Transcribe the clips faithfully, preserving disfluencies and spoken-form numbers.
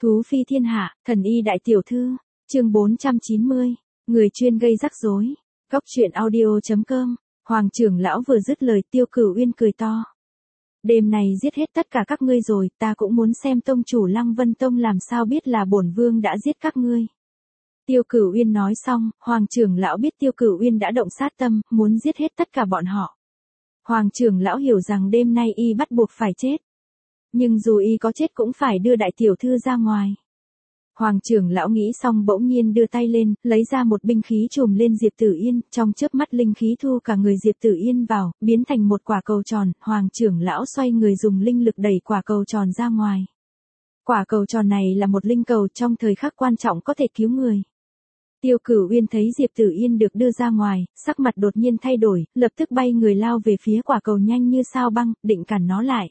Thú phi thiên hạ, thần y đại tiểu thư, chương bốn trăm chín mươi, người chuyên gây rắc rối. Góc truyện audio chấm com, Hoàng trưởng lão vừa dứt lời Tiêu Cửu Uyên cười to. Đêm này giết hết tất cả các ngươi rồi, ta cũng muốn xem tông chủ Lăng Vân Tông làm sao biết là bổn vương đã giết các ngươi. Tiêu Cửu Uyên nói xong, Hoàng trưởng lão biết Tiêu Cửu Uyên đã động sát tâm, muốn giết hết tất cả bọn họ. Hoàng trưởng lão hiểu rằng đêm nay y bắt buộc phải chết. Nhưng dù y có chết cũng phải đưa đại tiểu thư ra ngoài. Hoàng trưởng lão nghĩ xong bỗng nhiên đưa tay lên, lấy ra một binh khí chùm lên Diệp Tử Yên, trong chớp mắt linh khí thu cả người Diệp Tử Yên vào, biến thành một quả cầu tròn, Hoàng trưởng lão xoay người dùng linh lực đẩy quả cầu tròn ra ngoài. Quả cầu tròn này là một linh cầu trong thời khắc quan trọng có thể cứu người. Tiêu Cửu Uyên thấy Diệp Tử Yên được đưa ra ngoài, sắc mặt đột nhiên thay đổi, lập tức bay người lao về phía quả cầu nhanh như sao băng, định cản nó lại.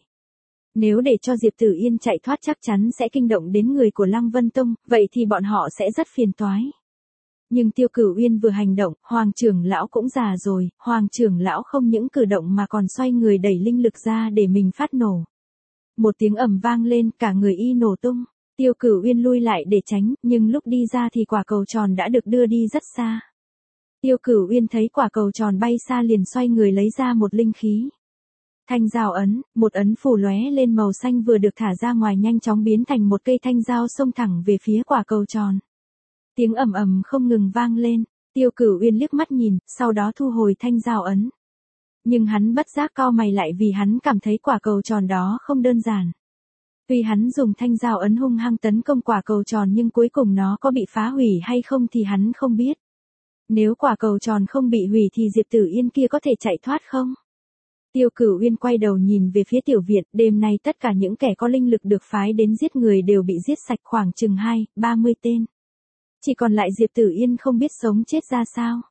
Nếu để cho Diệp Tử Yên chạy thoát chắc chắn sẽ kinh động đến người của Lăng Vân Tông, vậy thì bọn họ sẽ rất phiền toái. Nhưng Tiêu Cửu Uyên vừa hành động, Hoàng trưởng lão cũng già rồi, Hoàng trưởng lão không những cử động mà còn xoay người đẩy linh lực ra để mình phát nổ. Một tiếng ầm vang lên, cả người y nổ tung. Tiêu Cửu Uyên lui lại để tránh, nhưng lúc đi ra thì quả cầu tròn đã được đưa đi rất xa. Tiêu Cửu Uyên thấy quả cầu tròn bay xa liền xoay người lấy ra một linh khí. Thanh dao ấn, một ấn phủ lóe lên màu xanh vừa được thả ra ngoài nhanh chóng biến thành một cây thanh dao xông thẳng về phía quả cầu tròn. Tiếng ầm ầm không ngừng vang lên, Tiêu Cửu Uyên liếc mắt nhìn, sau đó thu hồi thanh dao ấn. Nhưng hắn bất giác cau mày lại vì hắn cảm thấy quả cầu tròn đó không đơn giản. Tuy hắn dùng thanh dao ấn hung hăng tấn công quả cầu tròn nhưng cuối cùng nó có bị phá hủy hay không thì hắn không biết. Nếu quả cầu tròn không bị hủy thì Diệp Tử Yên kia có thể chạy thoát không? Tiêu Cửu Uyên quay đầu nhìn về phía tiểu viện, đêm nay tất cả những kẻ có linh lực được phái đến giết người đều bị giết sạch khoảng chừng hai, ba mươi tên. Chỉ còn lại Diệp Tử Yên không biết sống chết ra sao.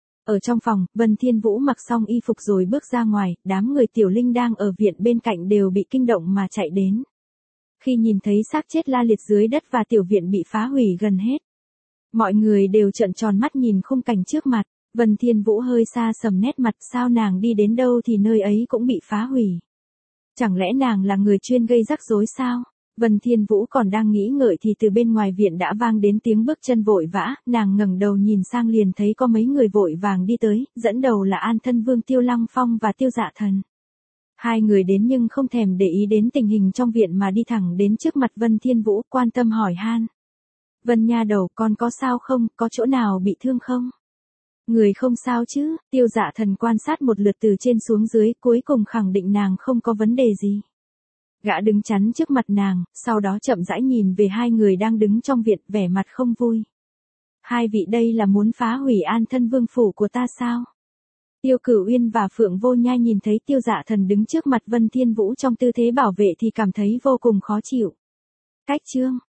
Ở trong phòng, Vân Thiên Vũ mặc xong y phục rồi bước ra ngoài, đám người tiểu linh đang ở viện bên cạnh đều bị kinh động mà chạy đến. Khi nhìn thấy xác chết la liệt dưới đất và tiểu viện bị phá hủy gần hết. Mọi người đều trợn tròn mắt nhìn khung cảnh trước mặt. Vân Thiên Vũ hơi xa sầm nét mặt, sao nàng đi đến đâu thì nơi ấy cũng bị phá hủy. Chẳng lẽ nàng là người chuyên gây rắc rối sao? Vân Thiên Vũ còn đang nghĩ ngợi thì từ bên ngoài viện đã vang đến tiếng bước chân vội vã, nàng ngẩng đầu nhìn sang liền thấy có mấy người vội vàng đi tới, dẫn đầu là An Thân Vương Tiêu Lăng Phong và Tiêu Dạ Thần. Hai người đến nhưng không thèm để ý đến tình hình trong viện mà đi thẳng đến trước mặt Vân Thiên Vũ, quan tâm hỏi han. Vân nha đầu, con có sao không, có chỗ nào bị thương không? Người không sao chứ? Tiêu Dạ Thần quan sát một lượt từ trên xuống dưới, cuối cùng khẳng định nàng không có vấn đề gì. Gã đứng chắn trước mặt nàng, sau đó chậm rãi nhìn về hai người đang đứng trong viện, vẻ mặt không vui. Hai vị đây là muốn phá hủy An Thân Vương phủ của ta sao? Tiêu Cửu Uyên và Phượng Vô Nhai nhìn thấy Tiêu Dạ Thần đứng trước mặt Vân Thiên Vũ trong tư thế bảo vệ thì cảm thấy vô cùng khó chịu. Cách chương,